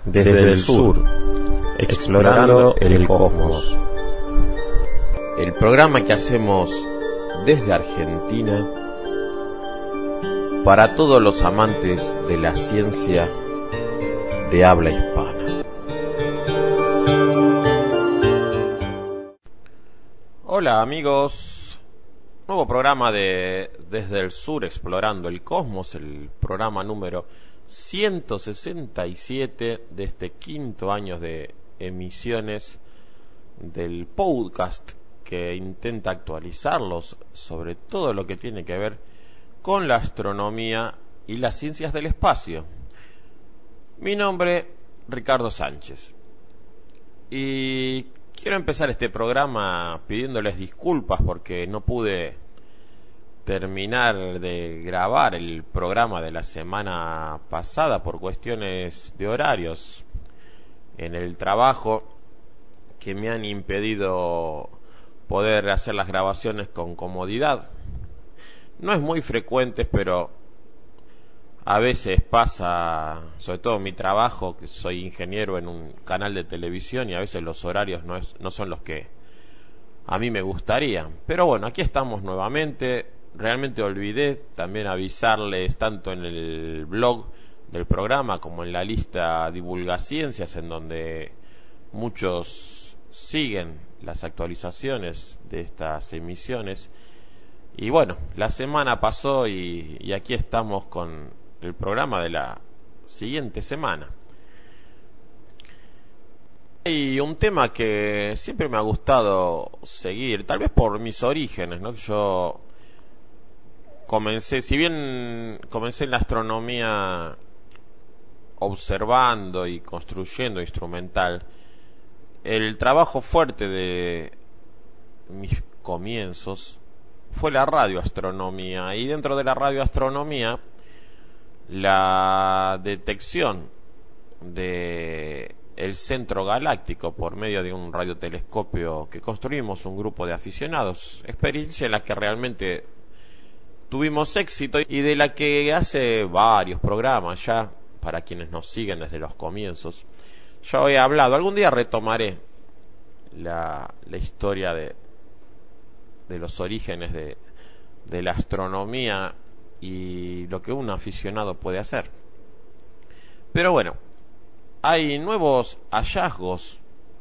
Desde el sur, explorando el cosmos. El programa que hacemos desde Argentina para todos los amantes de la ciencia de habla hispana. Hola amigos, nuevo programa de Desde el Sur Explorando el Cosmos, el programa número 167 de este quinto año de emisiones del podcast que intenta actualizarlos sobre todo lo que tiene que ver con la astronomía y las ciencias del espacio. Mi nombre, Ricardo Sánchez, y quiero empezar este programa pidiéndoles disculpas porque no pude terminar de grabar el programa de la semana pasada por cuestiones de horarios en el trabajo que me han impedido poder hacer las grabaciones con comodidad. No es muy frecuente, pero a veces pasa, sobre todo en mi trabajo, que soy ingeniero en un canal de televisión, y a veces los horarios no son los que a mí me gustaría. Pero bueno, aquí estamos nuevamente. Realmente olvidé también avisarles tanto en el blog del programa como en la lista Divulgaciencias, en donde muchos siguen las actualizaciones de estas emisiones. Y bueno, la semana pasó y aquí estamos con el programa de la siguiente semana. Hay un tema que siempre me ha gustado seguir, tal vez por mis orígenes, ¿no? Yo comencé en la astronomía observando y construyendo instrumental. El trabajo fuerte de mis comienzos fue la radioastronomía, y dentro de la radioastronomía la detección de el centro galáctico por medio de un radiotelescopio que construimos un grupo de aficionados, experiencia en la que realmente tuvimos éxito y de la que hace varios programas ya, para quienes nos siguen desde los comienzos, yo he hablado. Algún día retomaré la historia de los orígenes de la astronomía y lo que un aficionado puede hacer. Pero bueno, hay nuevos hallazgos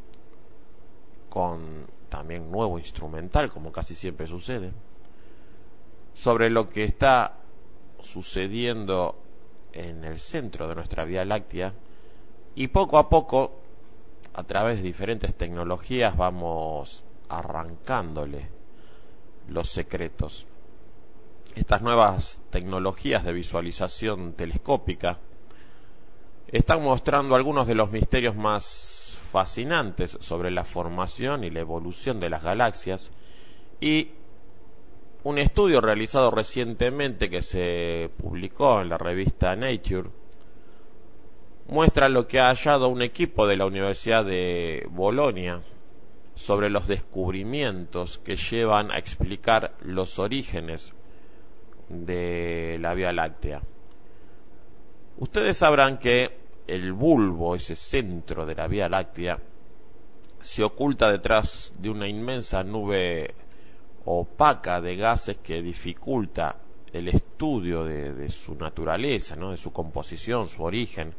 con también nuevo instrumental, como casi siempre sucede, sobre lo que está sucediendo en el centro de nuestra Vía Láctea, y poco a poco, a través de diferentes tecnologías, vamos arrancándole los secretos. Estas nuevas tecnologías de visualización telescópica están mostrando algunos de los misterios más fascinantes sobre la formación y la evolución de las galaxias, y un estudio realizado recientemente que se publicó en la revista Nature muestra lo que ha hallado un equipo de la Universidad de Bolonia sobre los descubrimientos que llevan a explicar los orígenes de la Vía Láctea. Ustedes sabrán que el bulbo, ese centro de la Vía Láctea, se oculta detrás de una inmensa nube opaca de gases que dificulta el estudio de su naturaleza, ¿no? De su composición, su origen.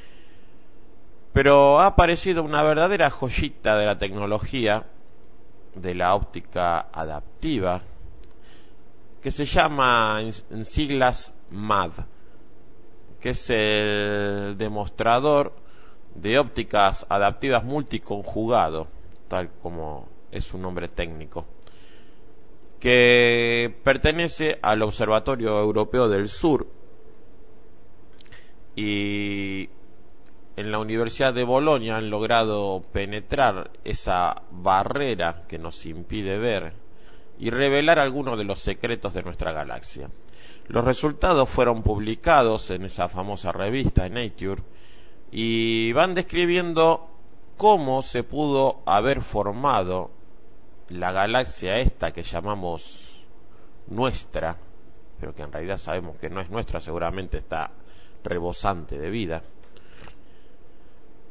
Pero ha aparecido una verdadera joyita de la tecnología de la óptica adaptiva, que se llama en siglas MAD, que es el demostrador de ópticas adaptivas multiconjugado, tal como es su nombre técnico, que pertenece al Observatorio Europeo del Sur, y en la Universidad de Bolonia han logrado penetrar esa barrera que nos impide ver y revelar algunos de los secretos de nuestra galaxia. Los resultados fueron publicados en esa famosa revista Nature y van describiendo cómo se pudo haber formado la galaxia esta que llamamos nuestra, pero que en realidad sabemos que no es nuestra, seguramente está rebosante de vida.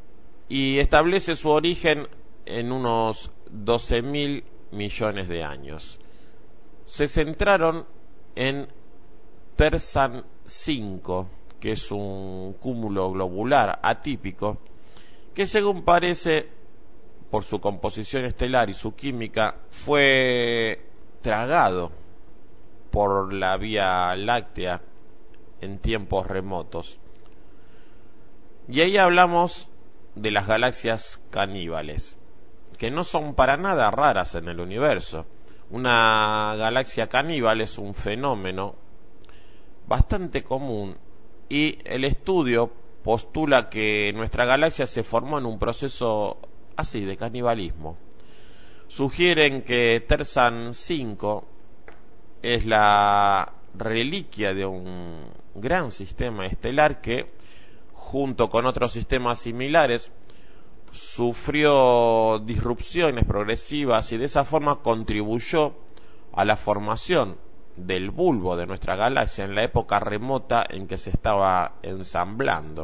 y establece su origen en unos 12.000 millones de años. Se centraron en Terzan 5, que es un cúmulo globular atípico, que según parece, por su composición estelar y su química, fue tragado por la Vía Láctea en tiempos remotos. Y ahí hablamos de las galaxias caníbales, que no son para nada raras en el universo. Una galaxia caníbal es un fenómeno bastante común y el estudio postula que nuestra galaxia se formó en un proceso así de canibalismo. Sugieren que Terzan 5 es la reliquia de un gran sistema estelar que, junto con otros sistemas similares, sufrió disrupciones progresivas y de esa forma contribuyó a la formación del bulbo de nuestra galaxia en la época remota en que se estaba ensamblando.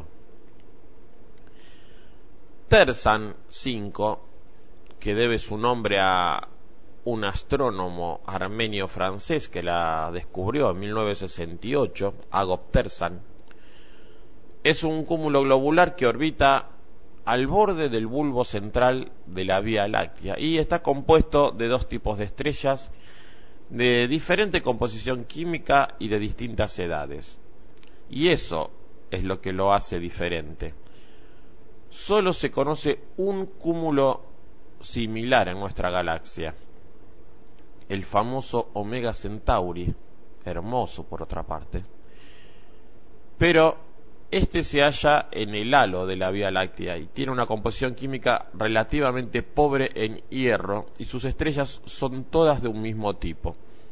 Terzan 5, que debe su nombre a un astrónomo armenio-francés que la descubrió en 1968, Agop Terzan, es un cúmulo globular que orbita al borde del bulbo central de la Vía Láctea y está compuesto de dos tipos de estrellas de diferente composición química y de distintas edades. Y eso es lo que lo hace diferente. Solo se conoce un cúmulo similar en nuestra galaxia, el famoso Omega Centauri, hermoso por otra parte, pero este se halla en el halo de la Vía Láctea y tiene una composición química relativamente pobre en hierro y sus estrellas son todas de un mismo tipo.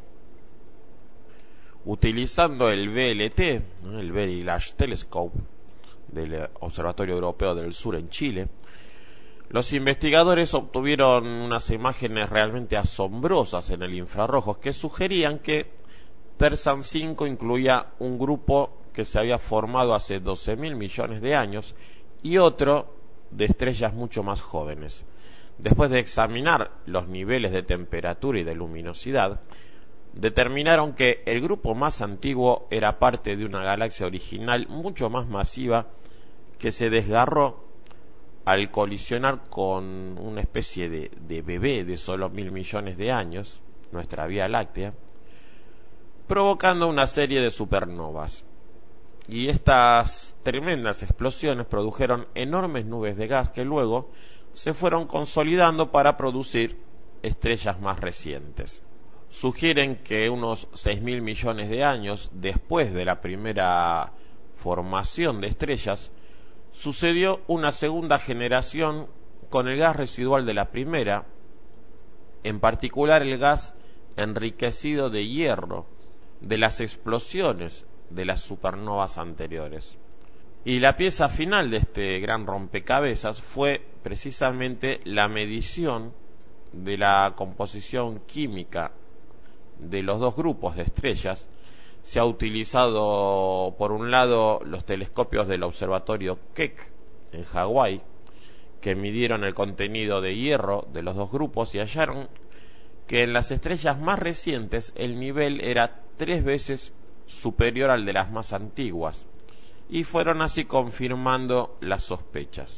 Utilizando el VLT, el Very Large Telescope del Observatorio Europeo del Sur en Chile, los investigadores obtuvieron unas imágenes realmente asombrosas en el infrarrojo que sugerían que Terzan 5 incluía un grupo que se había formado hace 12.000 millones de años y otro de estrellas mucho más jóvenes. Después de examinar los niveles de temperatura y de luminosidad, determinaron que el grupo más antiguo era parte de una galaxia original mucho más masiva que se desgarró al colisionar con una especie de bebé de solo 1.000 millones de años, nuestra Vía Láctea, provocando una serie de supernovas. Y estas tremendas explosiones produjeron enormes nubes de gas que luego se fueron consolidando para producir estrellas más recientes. Sugieren que unos 6.000 millones de años después de la primera formación de estrellas, sucedió una segunda generación con el gas residual de la primera, en particular el gas enriquecido de hierro de las explosiones de las supernovas anteriores. Y la pieza final de este gran rompecabezas fue precisamente la medición de la composición química de los dos grupos de estrellas. Se ha utilizado por un lado los telescopios del observatorio Keck en Hawái, que midieron el contenido de hierro de los dos grupos y hallaron que en las estrellas más recientes el nivel era 3 veces superior al de las más antiguas, y fueron así confirmando las sospechas.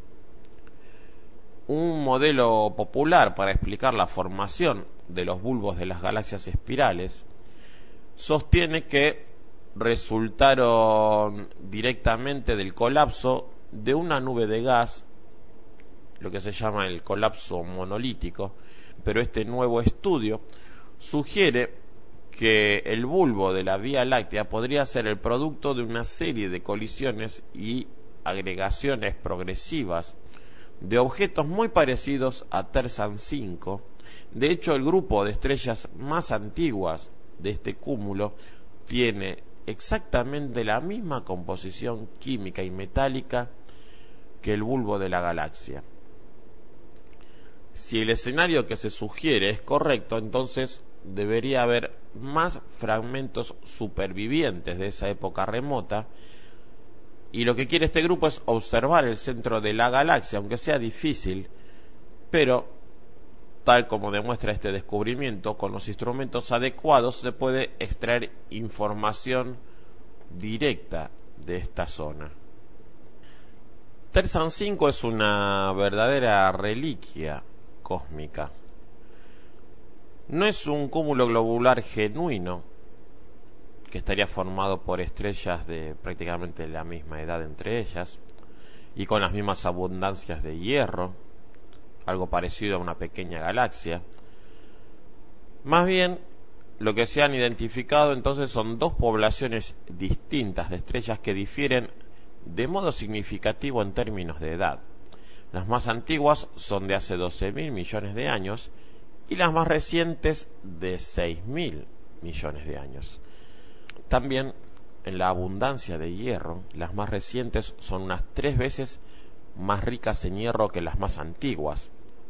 Un modelo popular para explicar la formación de los bulbos de las galaxias espirales sostiene que resultaron directamente del colapso de una nube de gas, lo que se llama el colapso monolítico, pero este nuevo estudio sugiere que el bulbo de la Vía Láctea podría ser el producto de una serie de colisiones y agregaciones progresivas de objetos muy parecidos a Terzan 5. De hecho, el grupo de estrellas más antiguas de este cúmulo tiene exactamente la misma composición química y metálica que el bulbo de la galaxia. Si el escenario que se sugiere es correcto, entonces debería haber más fragmentos supervivientes de esa época remota Y lo que quiere este grupo es observar el centro de la galaxia, aunque sea difícil, pero tal como demuestra este descubrimiento, con los instrumentos adecuados se puede extraer información directa de esta zona. Tersan 5 es una verdadera reliquia cósmica. No es un cúmulo globular genuino, que estaría formado por estrellas de prácticamente la misma edad entre ellas, y con las mismas abundancias de hierro, algo parecido a una pequeña galaxia. Más bien, lo que se han identificado entonces son dos poblaciones distintas de estrellas que difieren de modo significativo en términos de edad. Las más antiguas son de hace 12.000 millones de años y las más recientes de 6.000 millones de años. También en la abundancia de hierro, las más recientes son unas 3 veces más ricas en hierro que las más antiguas.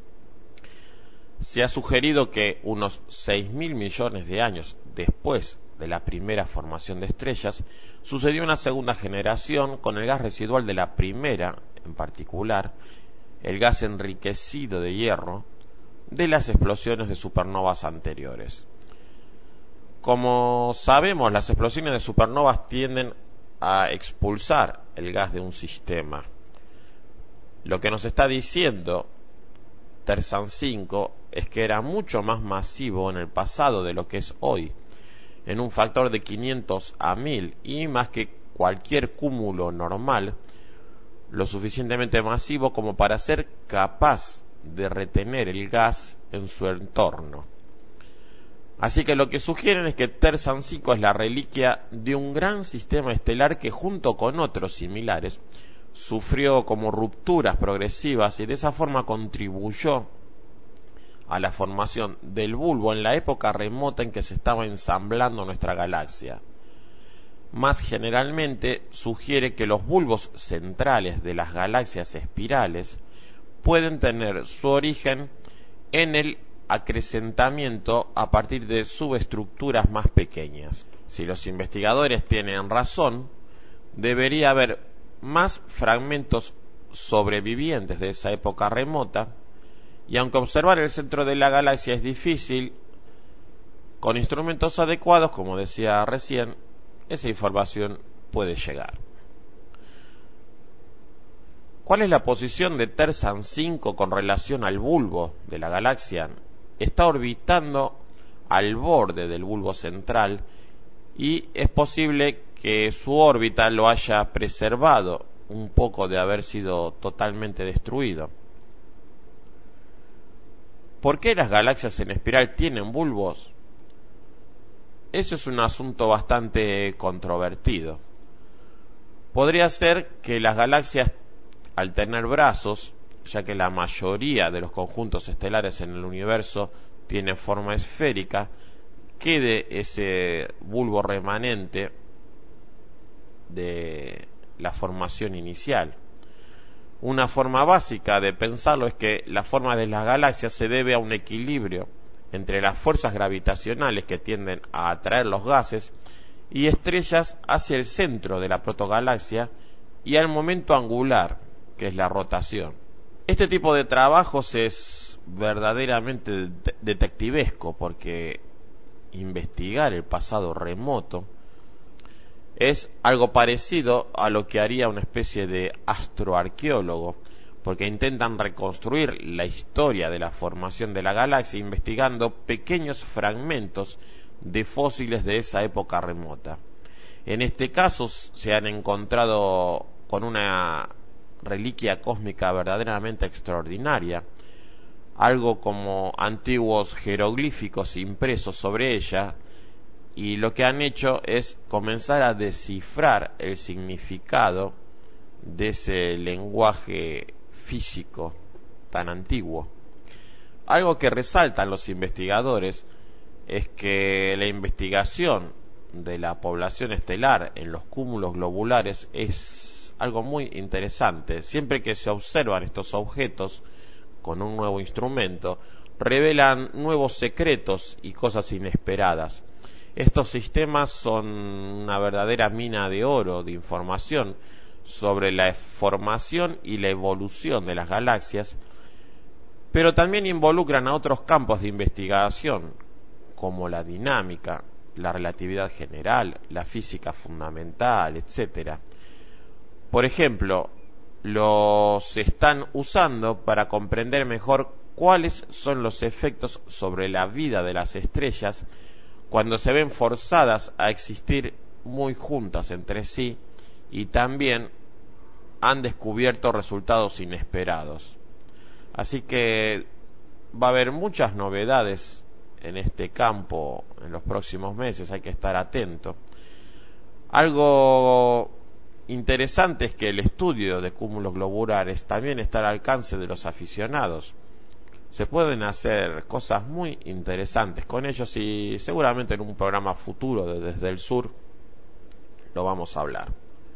Se ha sugerido que unos 6.000 millones de años después de la primera formación de estrellas, sucedió una segunda generación con el gas residual de la primera, en particular, el gas enriquecido de hierro, de las explosiones de supernovas anteriores. Como sabemos, las explosiones de supernovas tienden a expulsar el gas de un sistema. Lo que nos está diciendo Tersan 5 es que era mucho más masivo en el pasado de lo que es hoy, en un factor de 500 a 1000, y más que cualquier cúmulo normal, lo suficientemente masivo como para ser capaz de retener el gas en su entorno. Así que lo que sugieren es que Tersan 5 es la reliquia de un gran sistema estelar que, junto con otros similares, sufrió como rupturas progresivas y de esa forma contribuyó a la formación del bulbo en la época remota en que se estaba ensamblando nuestra galaxia. Más generalmente sugiere que los bulbos centrales de las galaxias espirales pueden tener su origen en el acrecentamiento a partir de subestructuras más pequeñas. Si los investigadores tienen razón, debería haber más fragmentos sobrevivientes de esa época remota, y aunque observar el centro de la galaxia es difícil, con instrumentos adecuados, como decía recién, esa información puede llegar. ¿Cuál es la posición de Tersan 5 con relación al bulbo de la galaxia? Está orbitando al borde del bulbo central y es posible que su órbita lo haya preservado un poco de haber sido totalmente destruido. ¿Por qué las galaxias en espiral tienen bulbos? Eso es un asunto bastante controvertido. Podría ser que las galaxias, al tener brazos, ya que la mayoría de los conjuntos estelares en el universo tienen forma esférica, quede ese bulbo remanente de la formación inicial. Una forma básica de pensarlo es que la forma de las galaxias se debe a un equilibrio entre las fuerzas gravitacionales que tienden a atraer los gases y estrellas hacia el centro de la protogalaxia y al momento angular, que es la rotación. Este tipo de trabajos es verdaderamente detectivesco, porque investigar el pasado remoto es algo parecido a lo que haría una especie de astroarqueólogo, porque intentan reconstruir la historia de la formación de la galaxia investigando pequeños fragmentos de fósiles de esa época remota. En este caso se han encontrado con una reliquia cósmica verdaderamente extraordinaria, algo como antiguos jeroglíficos impresos sobre ella, y lo que han hecho es comenzar a descifrar el significado de ese lenguaje físico tan antiguo. Algo que resaltan los investigadores es que la investigación de la población estelar en los cúmulos globulares es algo muy interesante. Siempre que se observan estos objetos con un nuevo instrumento, revelan nuevos secretos y cosas inesperadas. Estos sistemas son una verdadera mina de oro de información sobre la formación y la evolución de las galaxias, pero también involucran a otros campos de investigación, como la dinámica, la relatividad general, la física fundamental, etc. Por ejemplo, los están usando para comprender mejor cuáles son los efectos sobre la vida de las estrellas cuando se ven forzadas a existir muy juntas entre sí, y también han descubierto resultados inesperados. Así que va a haber muchas novedades en este campo en los próximos meses, hay que estar atento. Algo interesante es que el estudio de cúmulos globulares también está al alcance de los aficionados. Se pueden hacer cosas muy interesantes con ellos y seguramente en un programa futuro de Desde el Sur lo vamos a hablar.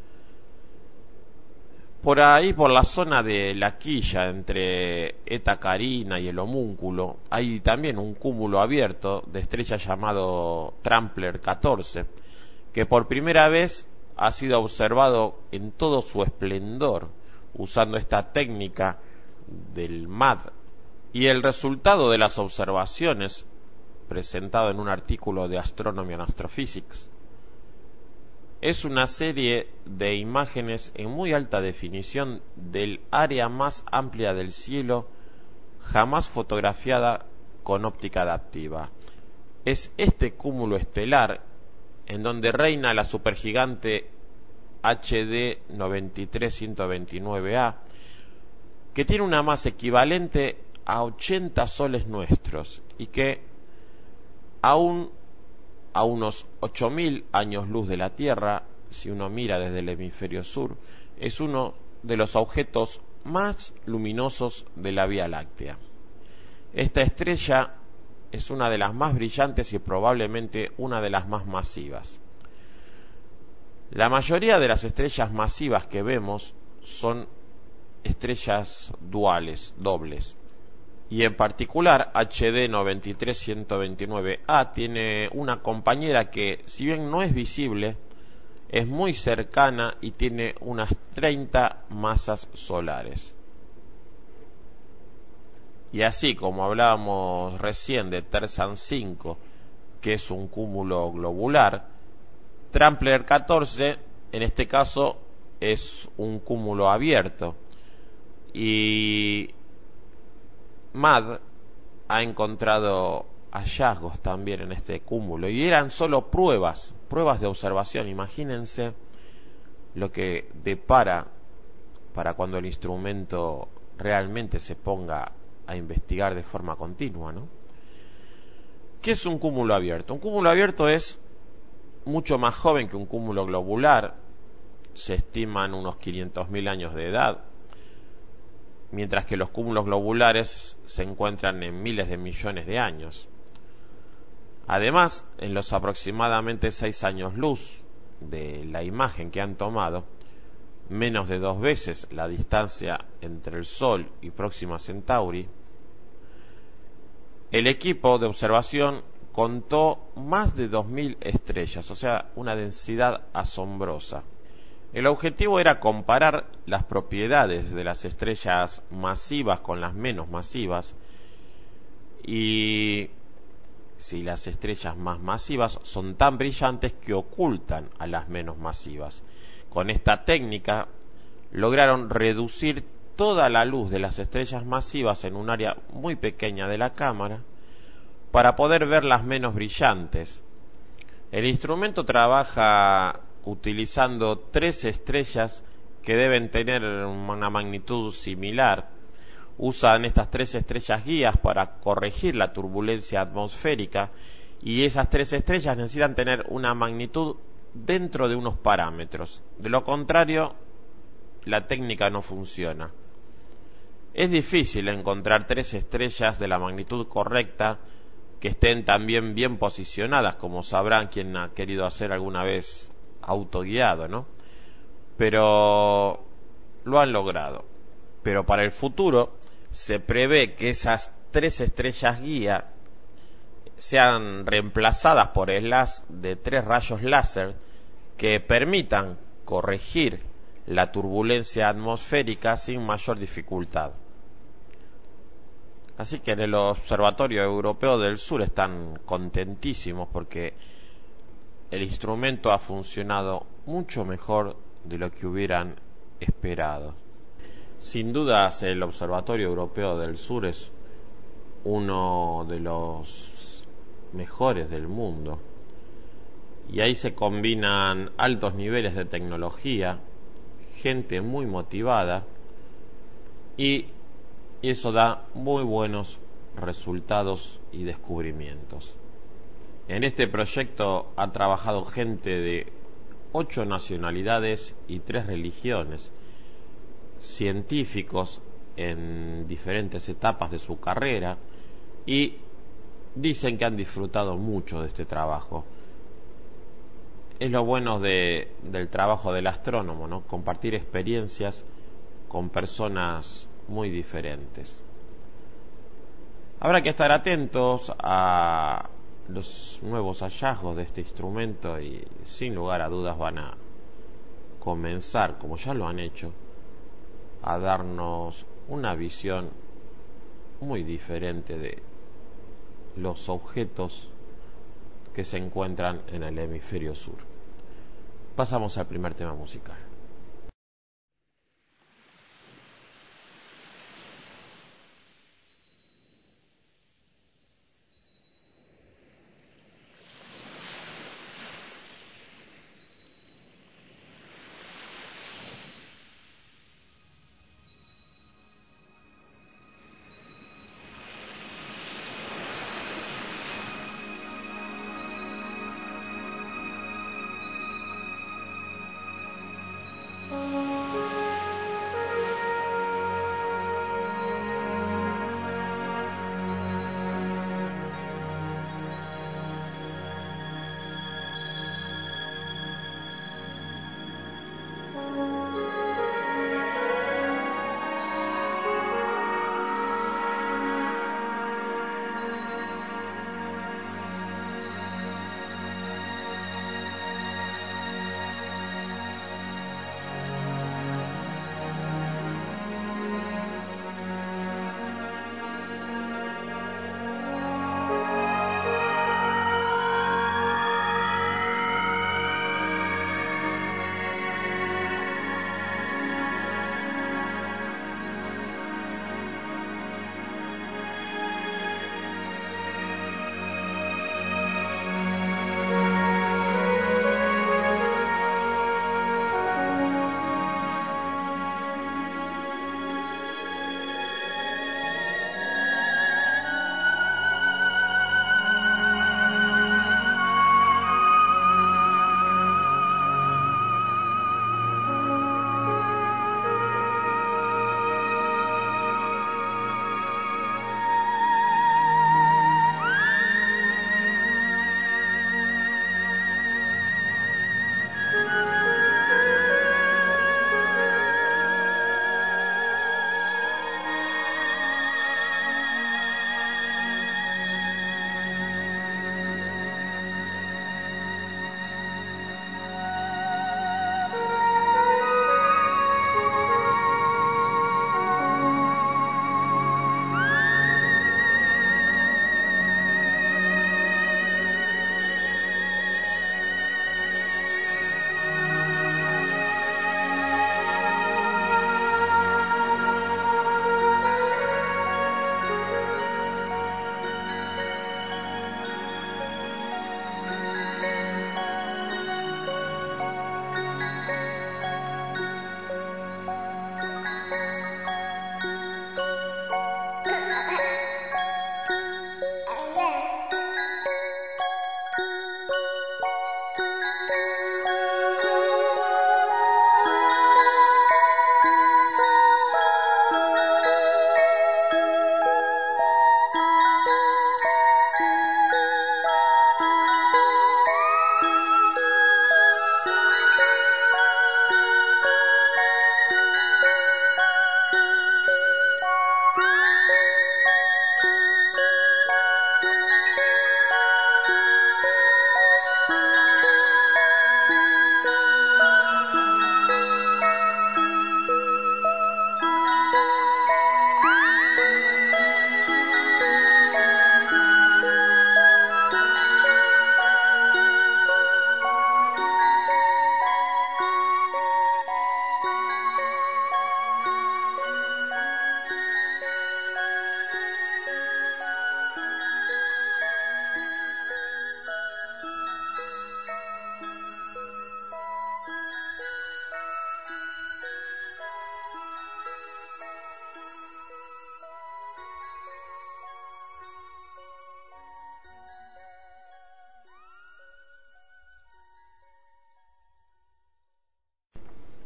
Por ahí, por la zona de la quilla entre Eta Carina y el homúnculo, hay también un cúmulo abierto de estrellas llamado Trampler 14, que por primera vez ha sido observado en todo su esplendor usando esta técnica del MAD, y el resultado de las observaciones, presentado en un artículo de Astronomy and Astrophysics, es una serie de imágenes en muy alta definición del área más amplia del cielo jamás fotografiada con óptica adaptiva. Es este cúmulo estelar en donde reina la supergigante HD 93129A, que tiene una masa equivalente a 80 soles nuestros y que aún a unos 8000 años luz de la Tierra, si uno mira desde el hemisferio sur, es uno de los objetos más luminosos de la Vía Láctea. Esta estrella es una de las más brillantes y probablemente una de las más masivas. La mayoría de las estrellas masivas que vemos son estrellas duales, dobles. Y en particular HD 93129A tiene una compañera que, si bien no es visible, es muy cercana y tiene unas 30 masas solares. Y así como hablábamos recién de Tersan 5, que es un cúmulo globular, Trampler 14 en este caso es un cúmulo abierto, y MAD ha encontrado hallazgos también en este cúmulo, y eran solo pruebas de observación. Imagínense lo que depara para cuando el instrumento realmente se ponga a investigar de forma continua, ¿no? ¿Qué es un cúmulo abierto? Un cúmulo abierto es mucho más joven que un cúmulo globular, se estiman unos 500.000 años de edad, mientras que los cúmulos globulares se encuentran en miles de millones de años. Además, en los aproximadamente 6 años luz de la imagen que han tomado, menos de 2 veces la distancia entre el Sol y Próxima Centauri, el equipo de observación contó más de 2000 estrellas, o sea, una densidad asombrosa. El objetivo era comparar las propiedades de las estrellas masivas con las menos masivas, y si las estrellas más masivas son tan brillantes que ocultan a las menos masivas. Con esta técnica lograron reducir toda la luz de las estrellas masivas en un área muy pequeña de la cámara para poder ver las menos brillantes. El instrumento trabaja utilizando 3 estrellas que deben tener una magnitud similar. Usan estas 3 estrellas guías para corregir la turbulencia atmosférica, y esas 3 estrellas necesitan tener una magnitud dentro de unos parámetros. De lo contrario, la técnica no funciona. Es difícil encontrar 3 estrellas de la magnitud correcta que estén también bien posicionadas, como sabrán quien ha querido hacer alguna vez autoguiado, ¿no? Pero lo han logrado. Pero para el futuro se prevé que esas 3 estrellas guía sean reemplazadas por slots de 3 rayos láser que permitan corregir la turbulencia atmosférica sin mayor dificultad. Así que en el Observatorio Europeo del Sur están contentísimos porque el instrumento ha funcionado mucho mejor de lo que hubieran esperado. Sin dudas, el Observatorio Europeo del Sur es uno de los mejores del mundo. Y ahí se combinan altos niveles de tecnología, gente muy motivada, y eso da muy buenos resultados y descubrimientos. En este proyecto ha trabajado gente de 8 nacionalidades y 3 religiones, científicos en diferentes etapas de su carrera, y dicen que han disfrutado mucho de este trabajo. Es lo bueno del trabajo del astrónomo, ¿no? Compartir experiencias con personas muy diferentes. Habrá que estar atentos a los nuevos hallazgos de este instrumento y sin lugar a dudas van a comenzar, como ya lo han hecho, a darnos una visión muy diferente de los objetos que se encuentran en el hemisferio sur. Pasamos al primer tema musical.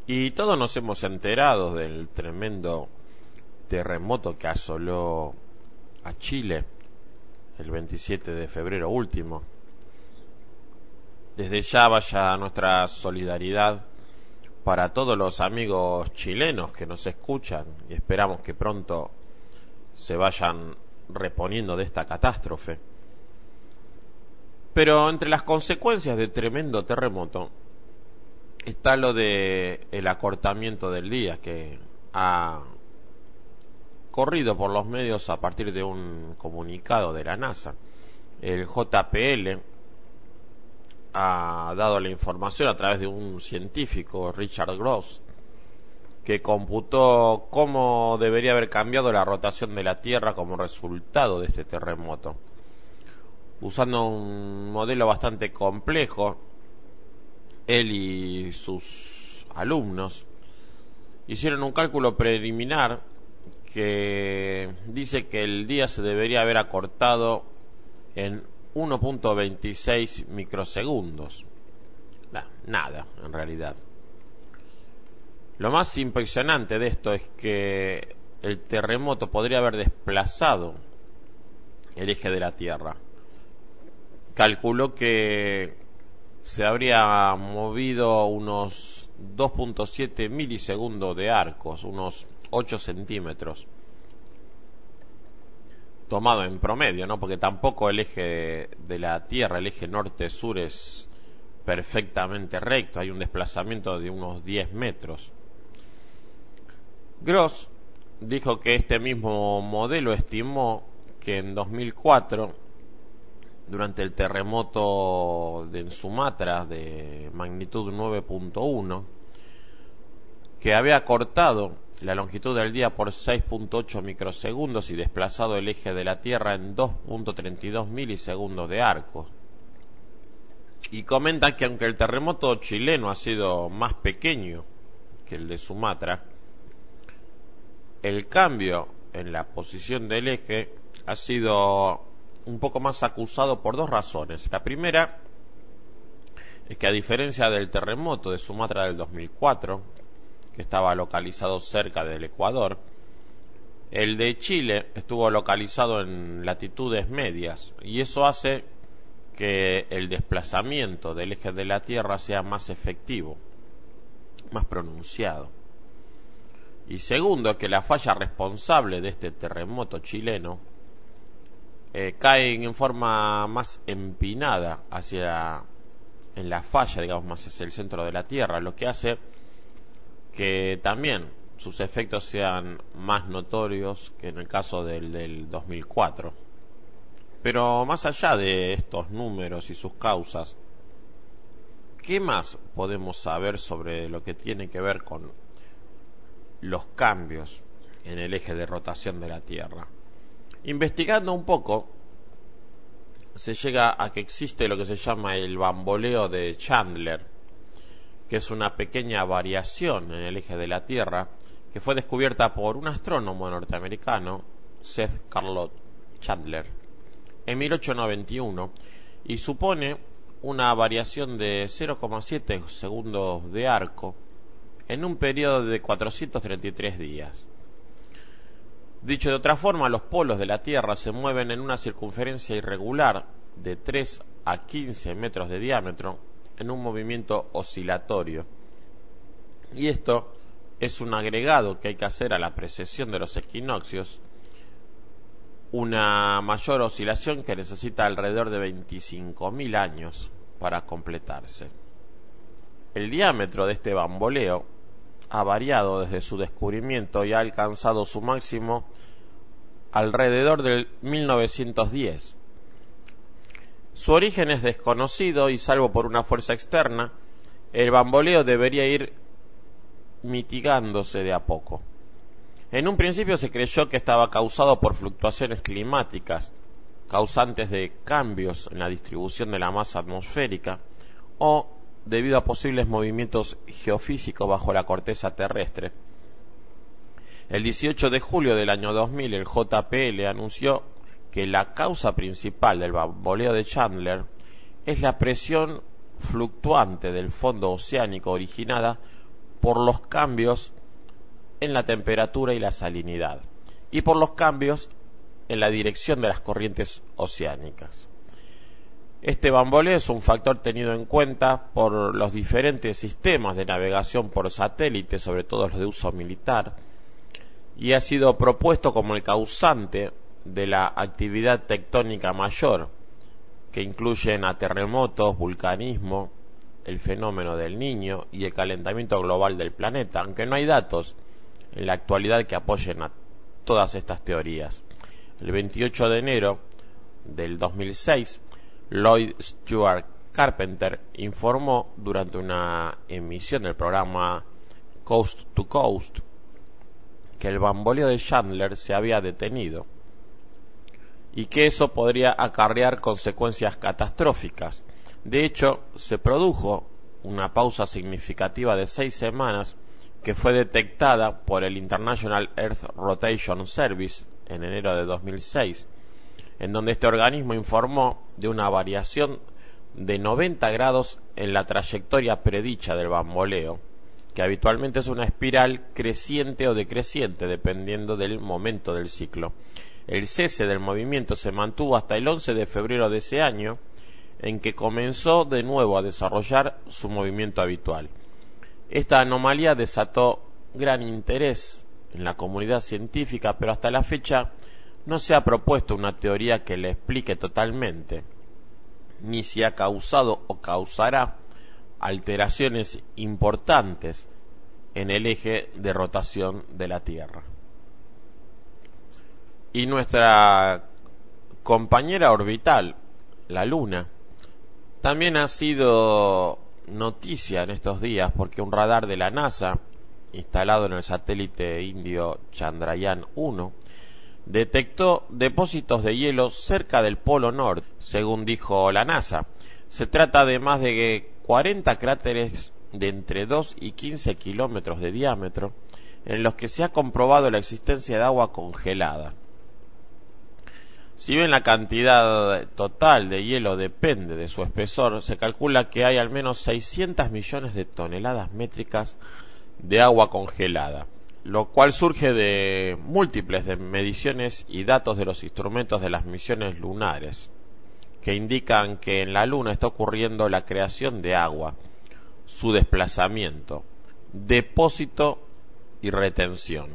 Y todos nos hemos enterado del tremendo terremoto que asoló a Chile el 27 de febrero último. Desde ya vaya nuestra solidaridad para todos los amigos chilenos que nos escuchan y esperamos que pronto se vayan reponiendo de esta catástrofe. Pero entre las consecuencias de tremendo terremoto está lo de el acortamiento del día que ha corrido por los medios a partir de un comunicado de la NASA. El JPL ha dado la información a través de un científico, Richard Gross, que computó cómo debería haber cambiado la rotación de la Tierra como resultado de este terremoto. Usando un modelo bastante complejo, él y sus alumnos hicieron un cálculo preliminar que dice que el día se debería haber acortado en 1.26 microsegundos. Nada, en realidad. Lo más impresionante de esto es que el terremoto podría haber desplazado el eje de la Tierra. Calculó que se habría movido unos 2.7 milisegundos de arcos, unos 8 centímetros. Tomado en promedio, ¿no? Porque tampoco el eje de la Tierra, el eje norte-sur, es perfectamente recto. Hay un desplazamiento de unos 10 metros. Gross dijo que este mismo modelo estimó que en 2004, durante el terremoto en Sumatra de magnitud 9.1, que había cortado la longitud del día por 6.8 microsegundos y desplazado el eje de la Tierra en 2.32 milisegundos de arco. Y comenta que aunque el terremoto chileno ha sido más pequeño que el de Sumatra, el cambio en la posición del eje ha sido un poco más acusado por dos razones. La primera es que, a diferencia del terremoto de Sumatra del 2004, que estaba localizado cerca del Ecuador, el de Chile estuvo localizado en latitudes medias, y eso hace que el desplazamiento del eje de la Tierra sea más efectivo, más pronunciado. Y segundo, que la falla responsable de este terremoto chileno cae en forma más empinada en la falla, digamos, más hacia el centro de la Tierra, lo que hace que también sus efectos sean más notorios que en el caso del 2004. Pero más allá de estos números y sus causas, ¿qué más podemos saber sobre lo que tiene que ver con los cambios en el eje de rotación de la Tierra? Investigando un poco, se llega a que existe lo que se llama el bamboleo de Chandler, que es una pequeña variación en el eje de la Tierra que fue descubierta por un astrónomo norteamericano, Seth Carlot Chandler, en 1891, y supone una variación de 0,7 segundos de arco en un periodo de 433 días. Dicho de otra forma, los polos de la Tierra se mueven en una circunferencia irregular de 3 a 15 metros de diámetro en un movimiento oscilatorio. Y esto es un agregado que hay que hacer a la precesión de los equinoccios, una mayor oscilación que necesita alrededor de 25.000 años para completarse. El diámetro de este bamboleo ha variado desde su descubrimiento y ha alcanzado su máximo alrededor del 1910. Su origen es desconocido y, salvo por una fuerza externa, el bamboleo debería ir mitigándose de a poco. En un principio se creyó que estaba causado por fluctuaciones climáticas, causantes de cambios en la distribución de la masa atmosférica, o debido a posibles movimientos geofísicos bajo la corteza terrestre. El 18 de julio del año 2000, el JPL anunció que la causa principal del bamboleo de Chandler es la presión fluctuante del fondo oceánico originada por los cambios en la temperatura y la salinidad, y por los cambios en la dirección de las corrientes oceánicas. Este bamboleo es un factor tenido en cuenta por los diferentes sistemas de navegación por satélite, sobre todo los de uso militar, y ha sido propuesto como el causante de la actividad tectónica mayor, que incluyen a terremotos, vulcanismo, el fenómeno del Niño y el calentamiento global del planeta, aunque no hay datos en la actualidad que apoyen a todas estas teorías. El 28 de enero del 2006, Lloyd Stuart Carpenter informó durante una emisión del programa Coast to Coast que el bamboleo de Chandler se había detenido y que eso podría acarrear consecuencias catastróficas. De hecho, se produjo una pausa significativa de 6 semanas que fue detectada por el International Earth Rotation Service en enero de 2006, en donde este organismo informó de una variación de 90 grados en la trayectoria predicha del bamboleo, que habitualmente es una espiral creciente o decreciente dependiendo del momento del ciclo. El cese del movimiento se mantuvo hasta el 11 de febrero de ese año, en que comenzó de nuevo a desarrollar su movimiento habitual. Esta anomalía desató gran interés en la comunidad científica, pero hasta la fecha no se ha propuesto una teoría que le explique totalmente, ni si ha causado o causará alteraciones importantes en el eje de rotación de la Tierra. Y nuestra compañera orbital, la Luna, también ha sido noticia en estos días porque un radar de la NASA, instalado en el satélite indio Chandrayaan-1, detectó depósitos de hielo cerca del Polo Norte, según dijo la NASA. Se trata de más de 40 cráteres de entre 2 y 15 kilómetros de diámetro, en los que se ha comprobado la existencia de agua congelada. Si bien la cantidad total de hielo depende de su espesor, se calcula que hay al menos 600 millones de toneladas métricas de agua congelada, lo cual surge de múltiples mediciones y datos de los instrumentos de las misiones lunares, que indican que en la Luna está ocurriendo la creación de agua, su desplazamiento, depósito y retención.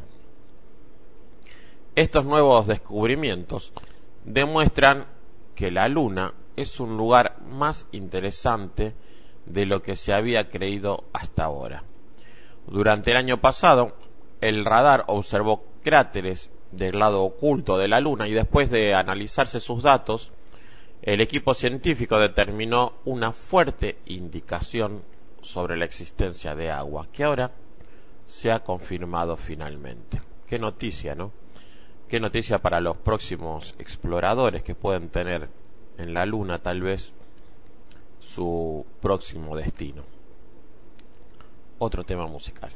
Estos nuevos descubrimientos demuestran que la Luna es un lugar más interesante de lo que se había creído hasta ahora. Durante el año pasado, el radar observó cráteres del lado oculto de la Luna y después de analizarse sus datos, el equipo científico determinó una fuerte indicación sobre la existencia de agua, que ahora se ha confirmado finalmente. Qué noticia, ¿no? Qué noticia para los próximos exploradores que pueden tener en la Luna tal vez su próximo destino. Otro tema musical.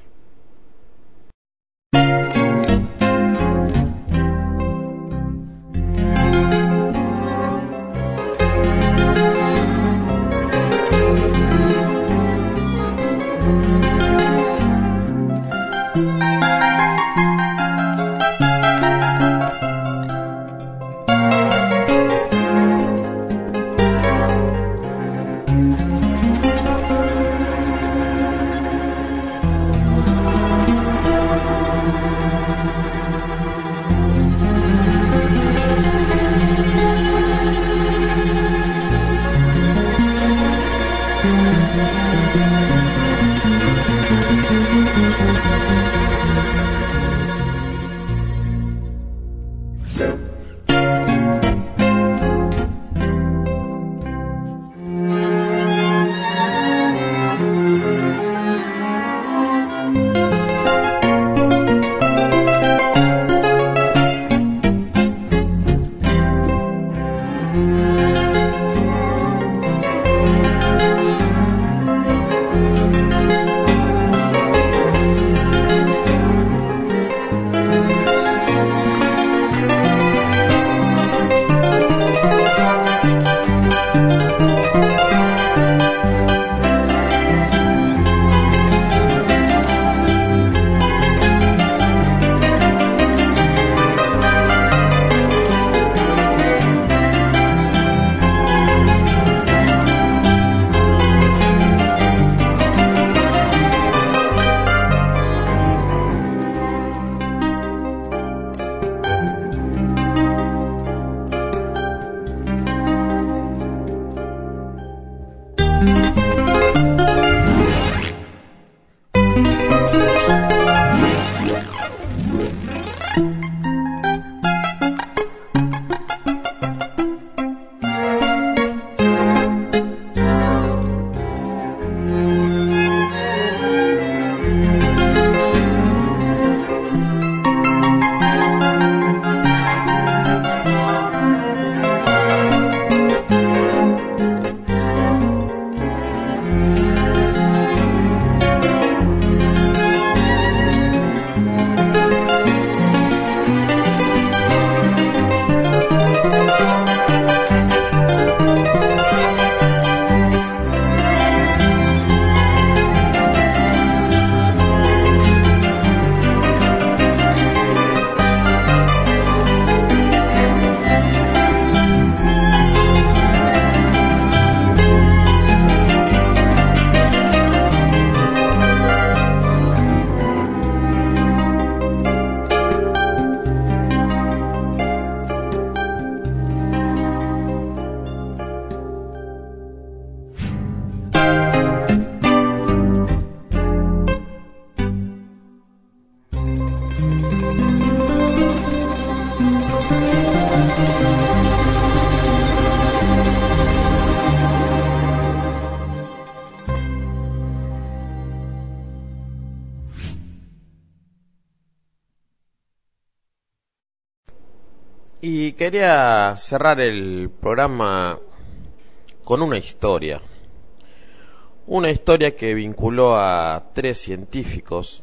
Y quería cerrar el programa con una historia. Una historia que vinculó a tres científicos: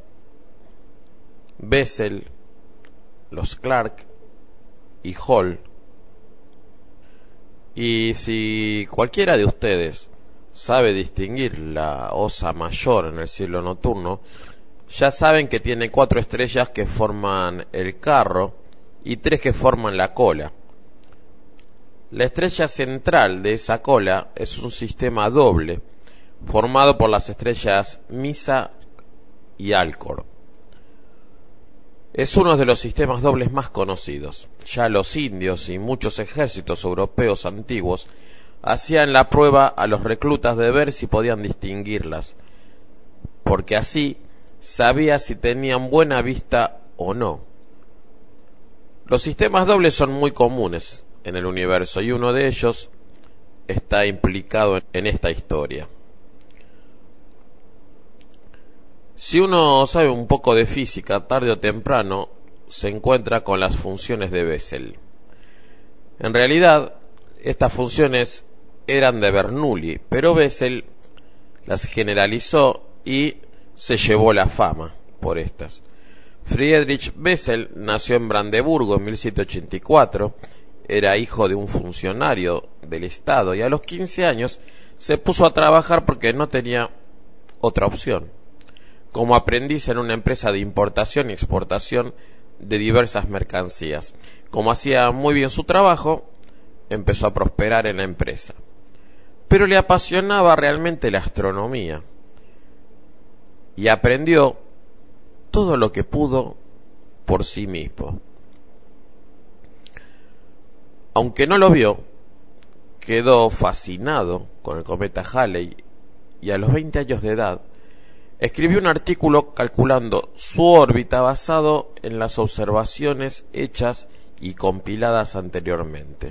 Bessel, los Clark y Hall. Y si cualquiera de ustedes sabe distinguir la Osa Mayor en el cielo nocturno, ya saben que tiene 4 estrellas que forman el carro y 3 que forman la cola. La estrella central de esa cola es un sistema doble formado por las estrellas Misa y Alcor. Es uno de los sistemas dobles más conocidos. Ya los indios y muchos ejércitos europeos antiguos hacían la prueba a los reclutas de ver si podían distinguirlas, porque así sabía si tenían buena vista o no. Los sistemas dobles son muy comunes en el universo y uno de ellos está implicado en esta historia. Si uno sabe un poco de física, tarde o temprano se encuentra con las funciones de Bessel. En realidad, estas funciones eran de Bernoulli, pero Bessel las generalizó y se llevó la fama por estas. Friedrich Bessel nació en Brandeburgo en 1784, era hijo de un funcionario del Estado y a los 15 años se puso a trabajar porque no tenía otra opción, como aprendiz en una empresa de importación y exportación de diversas mercancías. Como hacía muy bien su trabajo, empezó a prosperar en la empresa. Pero le apasionaba realmente la astronomía y aprendió todo lo que pudo por sí mismo. Aunque no lo vio, quedó fascinado con el cometa Halley y a los 20 años de edad escribió un artículo calculando su órbita basado en las observaciones hechas y compiladas anteriormente.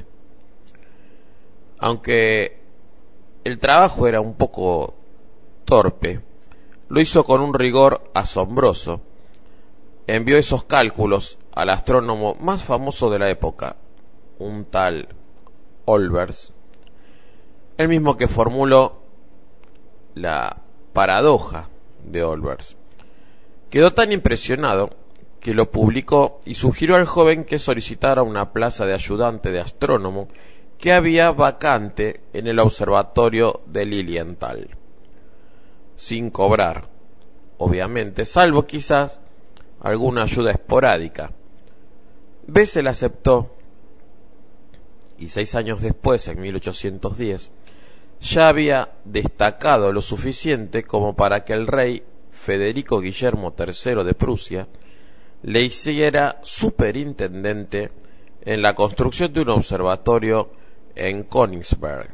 Aunque el trabajo era un poco torpe, lo hizo con un rigor asombroso. Envió esos cálculos al astrónomo más famoso de la época, un tal Olbers, el mismo que formuló la paradoja de Olbers. Quedó tan impresionado que lo publicó y sugirió al joven que solicitara una plaza de ayudante de astrónomo que había vacante en el observatorio de Lilienthal, sin cobrar, obviamente, salvo quizás alguna ayuda esporádica. Bessel aceptó y 6 años después, en 1810, ya había destacado lo suficiente como para que el rey Federico Guillermo III de Prusia le hiciera superintendente en la construcción de un observatorio en Königsberg.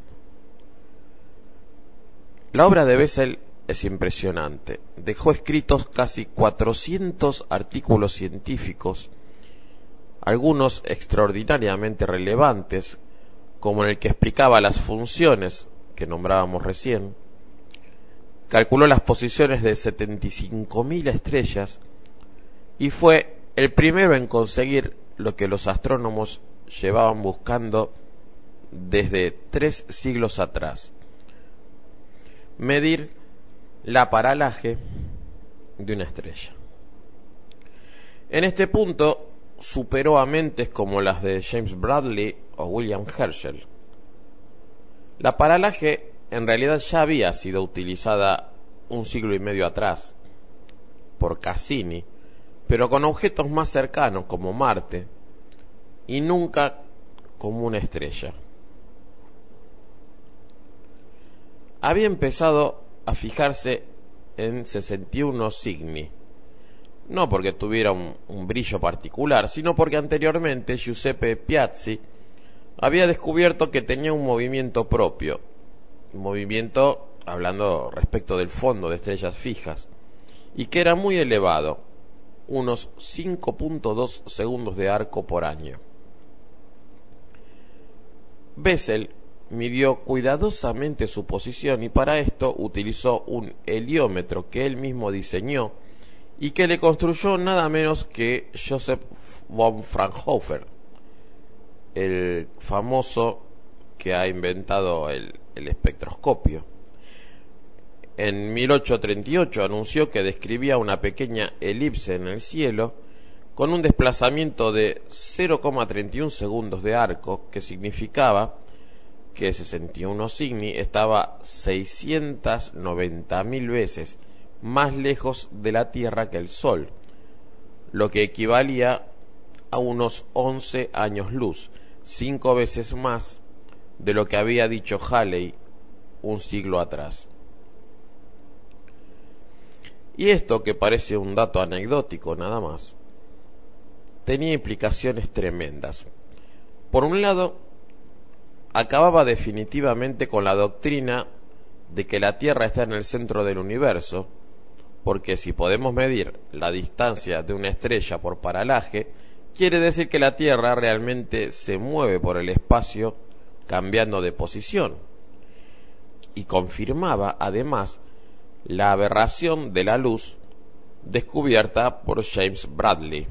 La obra de Bessel es impresionante. Dejó escritos casi 400 artículos científicos, algunos extraordinariamente relevantes, como en el que explicaba las funciones que nombrábamos recién. Calculó las posiciones de 75.000 estrellas y fue el primero en conseguir lo que los astrónomos llevaban buscando desde 3 siglos atrás: medir la paralaje de una estrella. En este punto superó a mentes como las de James Bradley o William Herschel. La paralaje en realidad ya había sido utilizada 1 siglo y medio atrás por Cassini, pero con objetos más cercanos como Marte, y nunca como una estrella. Había empezado a fijarse en 61 Cygni, no porque tuviera un brillo particular, sino porque anteriormente Giuseppe Piazzi había descubierto que tenía un movimiento propio, un movimiento hablando respecto del fondo de estrellas fijas, y que era muy elevado, unos 5.2 segundos de arco por año. Bessel midió cuidadosamente su posición y para esto utilizó un heliómetro que él mismo diseñó y que le construyó nada menos que Joseph von Fraunhofer, el famoso que ha inventado el espectroscopio. En 1838 anunció que describía una pequeña elipse en el cielo con un desplazamiento de 0,31 segundos de arco, que significaba que 61 Cygni estaba 690.000 veces más lejos de la Tierra que el Sol, lo que equivalía a unos 11 años luz, 5 veces más de lo que había dicho Halley un siglo atrás. Y esto, que parece un dato anecdótico nada más, tenía implicaciones tremendas. Por un lado, acababa definitivamente con la doctrina de que la Tierra está en el centro del universo, porque si podemos medir la distancia de una estrella por paralaje, quiere decir que la Tierra realmente se mueve por el espacio cambiando de posición. Y confirmaba además la aberración de la luz descubierta por James Bradley.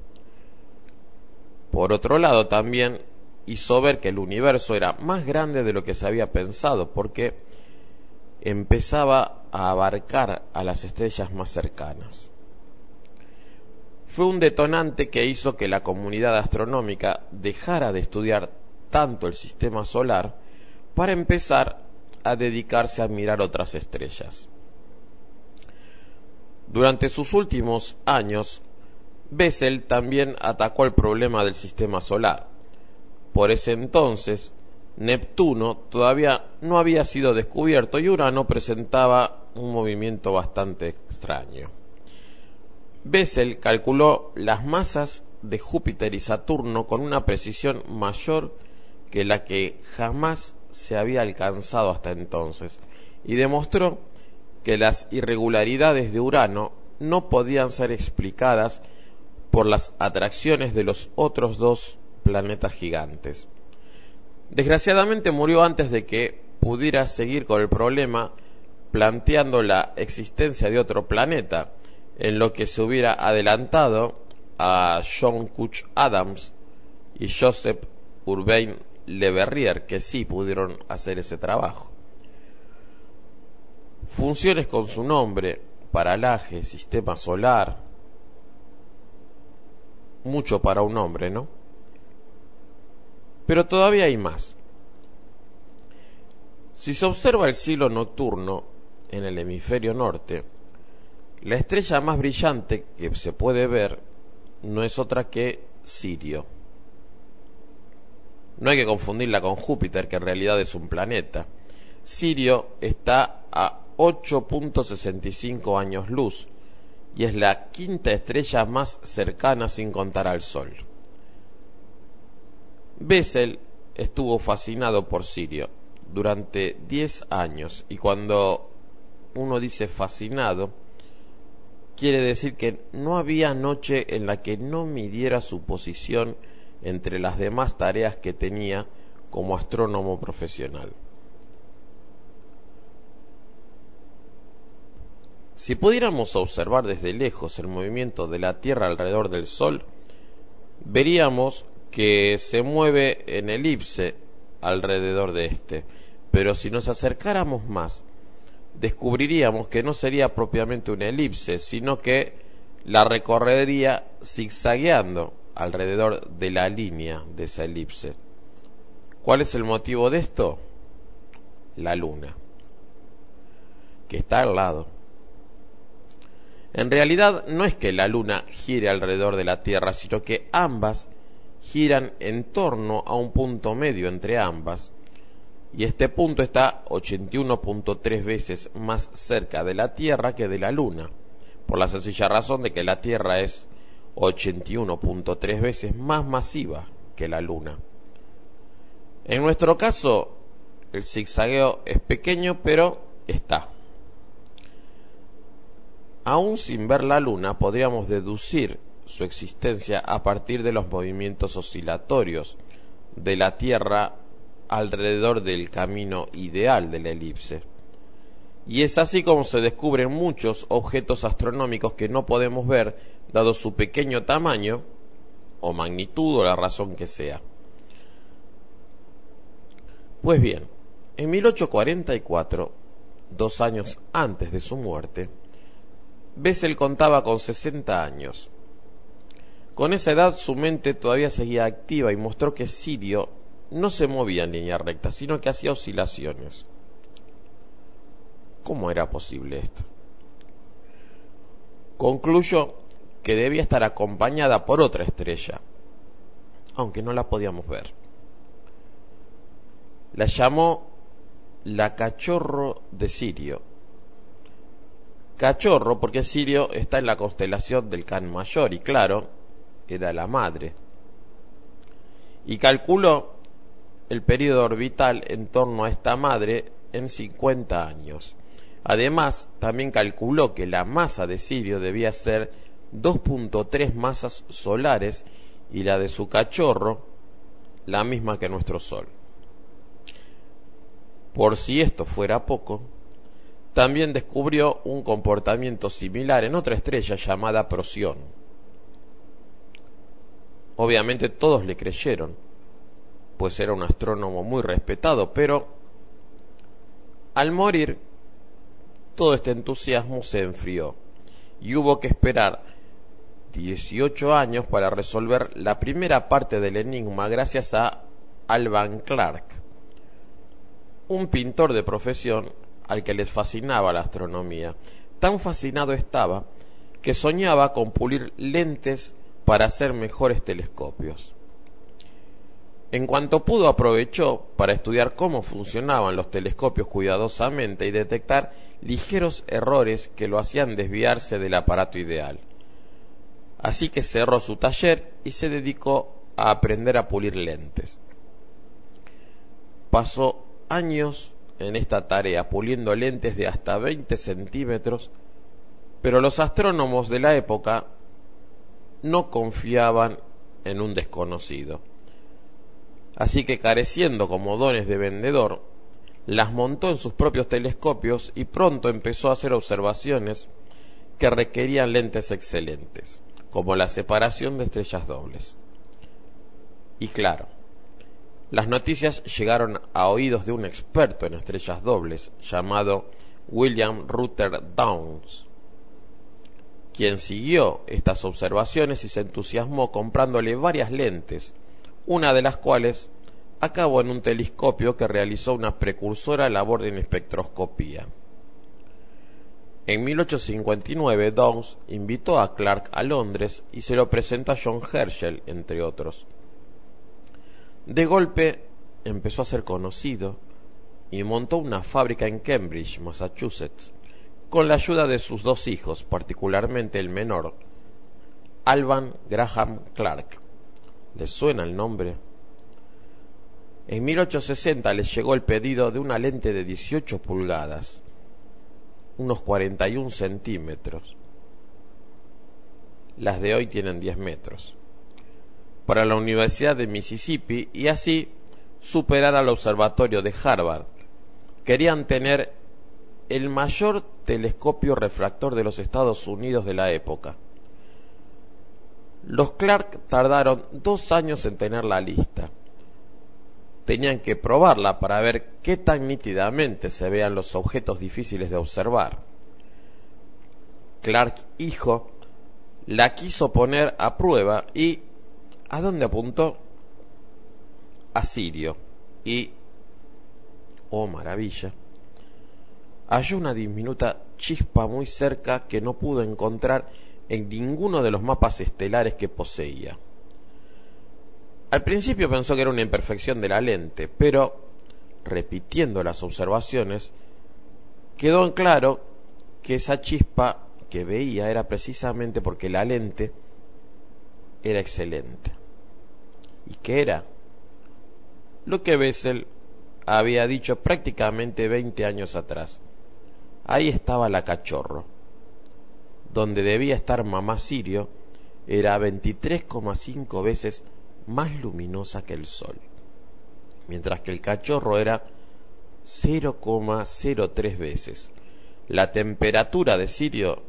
Por otro lado, también hizo ver que el universo era más grande de lo que se había pensado, porque empezaba a abarcar a las estrellas más cercanas. Fue un detonante que hizo que la comunidad astronómica dejara de estudiar tanto el sistema solar para empezar a dedicarse a mirar otras estrellas. Durante sus últimos años, Bessel también atacó el problema del sistema solar. Por ese entonces, Neptuno todavía no había sido descubierto y Urano presentaba un movimiento bastante extraño. Bessel calculó las masas de Júpiter y Saturno con una precisión mayor que la que jamás se había alcanzado hasta entonces, y demostró que las irregularidades de Urano no podían ser explicadas por las atracciones de los otros dos planetas gigantes. Desgraciadamente murió antes de que pudiera seguir con el problema, planteando la existencia de otro planeta, en lo que se hubiera adelantado a John Couch Adams y Joseph Urbain Le Verrier, que sí pudieron hacer ese trabajo. Funciones con su nombre, paralaje, sistema solar, mucho para un hombre, ¿no? Pero todavía hay más. Si se observa el cielo nocturno en el hemisferio norte, la estrella más brillante que se puede ver no es otra que Sirio. No hay que confundirla con Júpiter, que en realidad es un planeta. Sirio está a 8.65 años luz y es la quinta estrella más cercana sin contar al Sol. Bessel estuvo fascinado por Sirio durante 10 años, y cuando uno dice fascinado, quiere decir que no había noche en la que no midiera su posición entre las demás tareas que tenía como astrónomo profesional. Si pudiéramos observar desde lejos el movimiento de la Tierra alrededor del Sol, veríamos que se mueve en elipse alrededor de este, pero si nos acercáramos más, descubriríamos que no sería propiamente una elipse, sino que la recorrería zigzagueando alrededor de la línea de esa elipse. ¿Cuál es el motivo de esto? La Luna, que está al lado. En realidad no es que la Luna gire alrededor de la Tierra, sino que ambas giran en torno a un punto medio entre ambas, y este punto está 81.3 veces más cerca de la Tierra que de la Luna, por la sencilla razón de que la Tierra es 81.3 veces más masiva que la Luna. En nuestro caso, el zigzagueo es pequeño, pero está. Aún sin ver la Luna, podríamos deducir su existencia a partir de los movimientos oscilatorios de la Tierra alrededor del camino ideal de la elipse. Y es así como se descubren muchos objetos astronómicos que no podemos ver, dado su pequeño tamaño o magnitud o la razón que sea. Pues bien, en 1844, 2 años antes de su muerte, Bessel contaba con 60 años. Con esa edad su mente todavía seguía activa y mostró que Sirio no se movía en línea recta, sino que hacía oscilaciones. ¿Cómo era posible esto? Concluyó que debía estar acompañada por otra estrella, aunque no la podíamos ver. La llamó la Cachorro de Sirio. Cachorro porque Sirio está en la constelación del Can Mayor y claro, era la madre. Y calculó el período orbital en torno a esta madre en 50 años. Además, también calculó que la masa de Sirio debía ser 2.3 masas solares y la de su cachorro la misma que nuestro Sol. Por si esto fuera poco, también descubrió un comportamiento similar en otra estrella llamada Procyon. Obviamente todos le creyeron, pues era un astrónomo muy respetado, pero al morir todo este entusiasmo se enfrió y hubo que esperar 18 años para resolver la primera parte del enigma gracias a Alvan Clark, un pintor de profesión al que les fascinaba la astronomía. Tan fascinado estaba que soñaba con pulir lentes para hacer mejores telescopios. En cuanto pudo, aprovechó para estudiar cómo funcionaban los telescopios cuidadosamente y detectar ligeros errores que lo hacían desviarse del aparato ideal. Así que cerró su taller y se dedicó a aprender a pulir lentes. Pasó años en esta tarea, puliendo lentes de hasta 20 centímetros, pero los astrónomos de la época no confiaban en un desconocido. Así que, careciendo como dones de vendedor, las montó en sus propios telescopios y pronto empezó a hacer observaciones que requerían lentes excelentes, como la separación de estrellas dobles. Y claro, las noticias llegaron a oídos de un experto en estrellas dobles llamado William Rutter Downes, quien siguió estas observaciones y se entusiasmó comprándole varias lentes, una de las cuales acabó en un telescopio que realizó una precursora labor en espectroscopía. En 1859 Downes invitó a Clark a Londres y se lo presentó a John Herschel, entre otros. De golpe empezó a ser conocido y montó una fábrica en Cambridge, Massachusetts, con la ayuda de sus 2 hijos, particularmente el menor, Alvan Graham Clark. ¿Les suena el nombre? En 1860 les llegó el pedido de una lente de 18 pulgadas, unos 41 centímetros. Las de hoy tienen 10 metros. Para la Universidad de Mississippi y así superar al observatorio de Harvard. Querían tener el mayor telescopio refractor de los Estados Unidos de la época. Los Clark tardaron 2 años en tenerla lista. Tenían que probarla para ver qué tan nítidamente se vean los objetos difíciles de observar. Clark, hijo, la quiso poner a prueba y ¿a dónde apuntó? A Sirio. Y, oh maravilla, halló una diminuta chispa muy cerca que no pudo encontrar en ninguno de los mapas estelares que poseía. Al principio pensó que era una imperfección de la lente, pero, repitiendo las observaciones, quedó en claro que esa chispa que veía era precisamente porque la lente era excelente. ¿Y qué era? Lo que Bessel había dicho prácticamente 20 años atrás. Ahí estaba la Cachorro. Donde debía estar mamá Sirio era 23,5 veces más luminosa que el Sol, mientras que el Cachorro era 0,03 veces. La temperatura de Sirio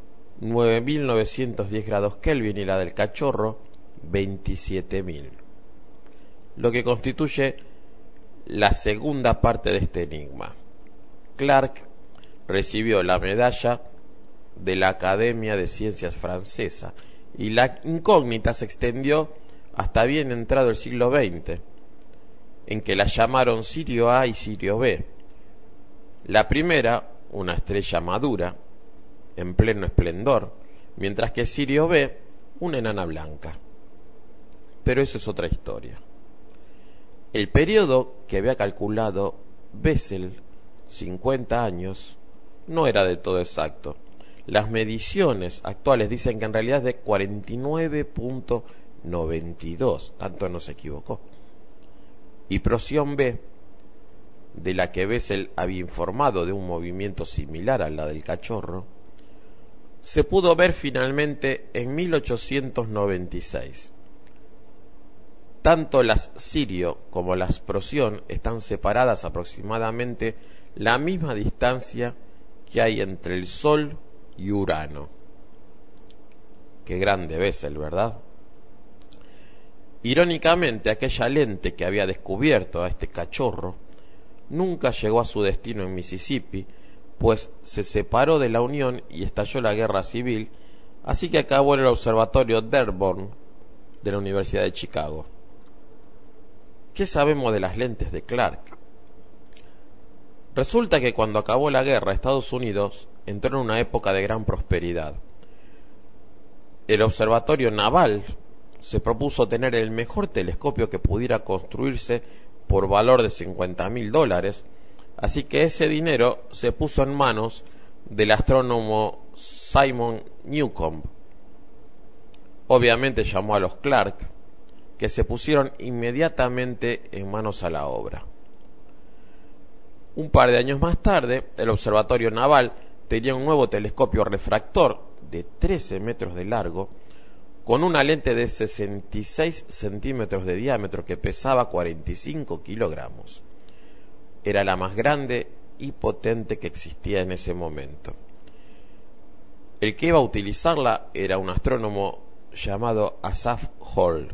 9.910 grados Kelvin y la del Cachorro 27.000, lo que constituye la segunda parte de este enigma. Clarke recibió la medalla de la Academia de Ciencias francesa y la incógnita se extendió hasta bien entrado el siglo XX, en que la llamaron Sirio A y Sirio B. La primera, una estrella madura, en pleno esplendor, mientras que Sirio B, una enana blanca. Pero eso es otra historia. El periodo que había calculado Bessel, 50 años, no era de todo exacto. Las mediciones actuales dicen que en realidad es de 49.92, tanto no se equivocó. Y Procyon B, de la que Bessel había informado de un movimiento similar a la del cachorro, se pudo ver finalmente en 1896. Tanto las Sirio como las Procyon están separadas aproximadamente la misma distancia que hay entre el Sol y Urano. Qué grande Bessel, ¿verdad? Irónicamente, aquella lente que había descubierto a este cachorro nunca llegó a su destino en Mississippi, pues se separó de la Unión y estalló la guerra civil, así que acabó en el observatorio Dearborn de la Universidad de Chicago. ¿Qué sabemos de las lentes de Clarke? Resulta que cuando acabó la guerra, Estados Unidos entró en una época de gran prosperidad. El observatorio naval se propuso tener el mejor telescopio que pudiera construirse por valor de $50,000, así que ese dinero se puso en manos del astrónomo Simon Newcomb. Obviamente llamó a los Clarke, que se pusieron inmediatamente en manos a la obra. Un par de años más tarde, el observatorio naval tenía un nuevo telescopio refractor de 13 metros de largo, con una lente de 66 centímetros de diámetro que pesaba 45 kilogramos. Era la más grande y potente que existía en ese momento. El que iba a utilizarla era un astrónomo llamado Asaph Hall.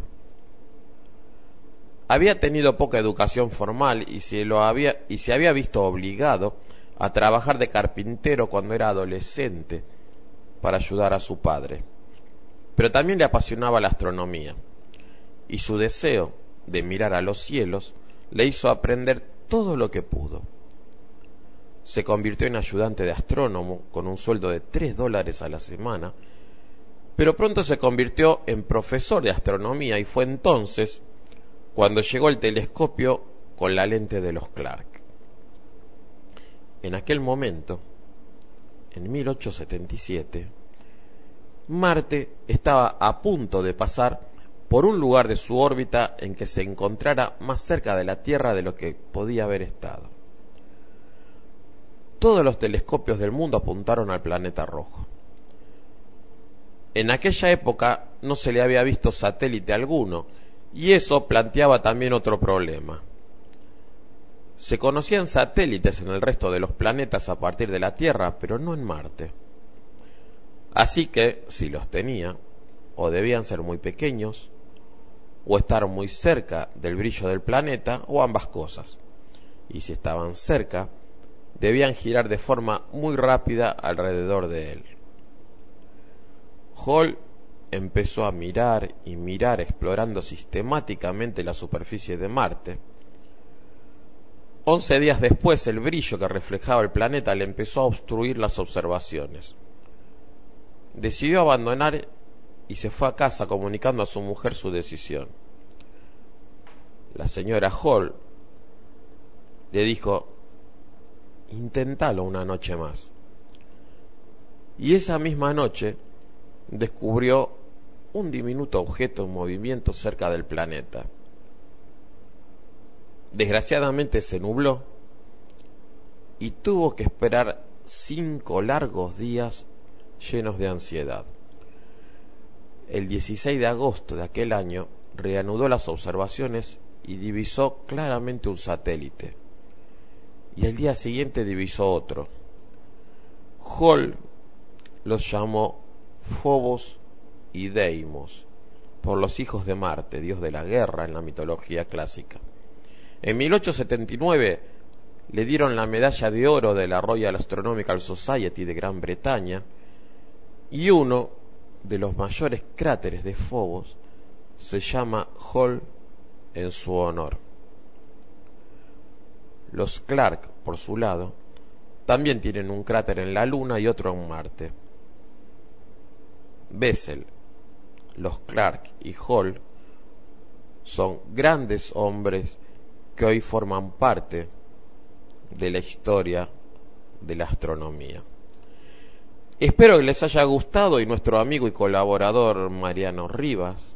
Había tenido poca educación formal y se había visto obligado a trabajar de carpintero cuando era adolescente para ayudar a su padre. Pero también le apasionaba la astronomía, y su deseo de mirar a los cielos le hizo aprender todo lo que pudo. Se convirtió en ayudante de astrónomo con un sueldo de $3 a la semana, pero pronto se convirtió en profesor de astronomía y fue entonces cuando llegó el telescopio con la lente de los Clarke. En aquel momento, en 1877, Marte estaba a punto de pasar por un lugar de su órbita en que se encontrara más cerca de la Tierra de lo que podía haber estado. Todos los telescopios del mundo apuntaron al planeta rojo. En aquella época no se le había visto satélite alguno, y eso planteaba también otro problema. Se conocían satélites en el resto de los planetas a partir de la Tierra, pero no en Marte. Así que, si los tenía, o debían ser muy pequeños, o estar muy cerca del brillo del planeta, o ambas cosas. Y si estaban cerca, debían girar de forma muy rápida alrededor de él. Hall empezó a mirar y mirar, explorando sistemáticamente la superficie de Marte. 11 días después, el brillo que reflejaba el planeta le empezó a obstruir las observaciones. Decidió abandonar y se fue a casa comunicando a su mujer su decisión. La señora Hall le dijo: «Inténtalo una noche más». Y esa misma noche descubrió un diminuto objeto en movimiento cerca del planeta. Desgraciadamente se nubló y tuvo que esperar 5 largos días llenos de ansiedad. El 16 de agosto de aquel año reanudó las observaciones y divisó claramente un satélite. Y el día siguiente divisó otro. Hall los llamó Phobos y Deimos, por los hijos de Marte, dios de la guerra en la mitología clásica. En 1879 le dieron la medalla de oro de la Royal Astronomical Society de Gran Bretaña, y uno de los mayores cráteres de Phobos se llama Hall en su honor. Los Clark, por su lado, también tienen un cráter en la Luna y otro en Marte. Bessel, los Clark y Hall son grandes hombres que hoy forman parte de la historia de la astronomía. Espero que les haya gustado, y nuestro amigo y colaborador Mariano Rivas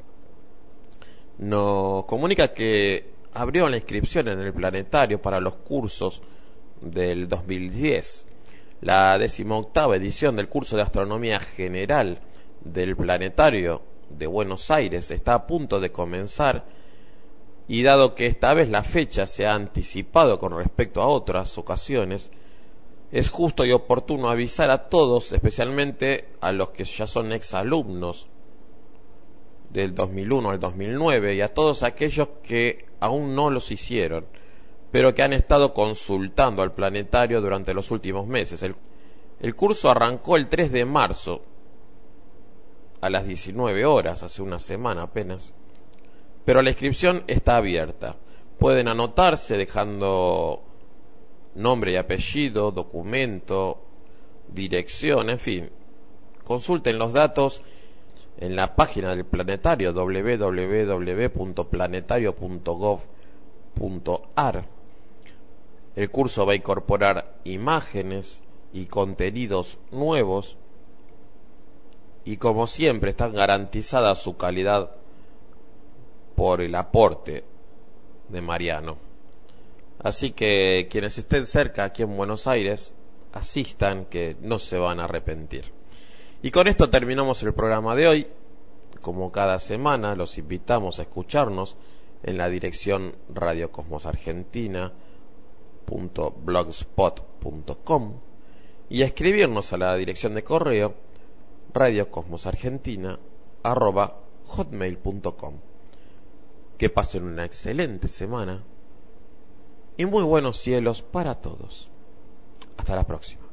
nos comunica que abrieron la inscripción en el planetario para los cursos del 2010. La 18ª edición del curso de Astronomía General del Planetario de Buenos Aires está a punto de comenzar, y dado que esta vez la fecha se ha anticipado con respecto a otras ocasiones, es justo y oportuno avisar a todos, especialmente a los que ya son exalumnos del 2001 al 2009, y a todos aquellos que aún no los hicieron, pero que han estado consultando al planetario durante los últimos meses. El curso arrancó el 3 de marzo a las 19 horas, hace una semana apenas, pero la inscripción está abierta. Pueden anotarse dejando nombre y apellido, documento, dirección, en fin. Consulten los datos en la página del planetario www.planetario.gov.ar. El curso va a incorporar imágenes y contenidos nuevos, y como siempre está garantizada su calidad por el aporte de Mariano. Así que quienes estén cerca aquí en Buenos Aires, asistan, que no se van a arrepentir. Y con esto terminamos el programa de hoy. Como cada semana, los invitamos a escucharnos en la dirección radiocosmosargentina.blogspot.com y a escribirnos a la dirección de correo radiocosmosargentina@hotmail.com. Que pasen una excelente semana y muy buenos cielos para todos. Hasta la próxima.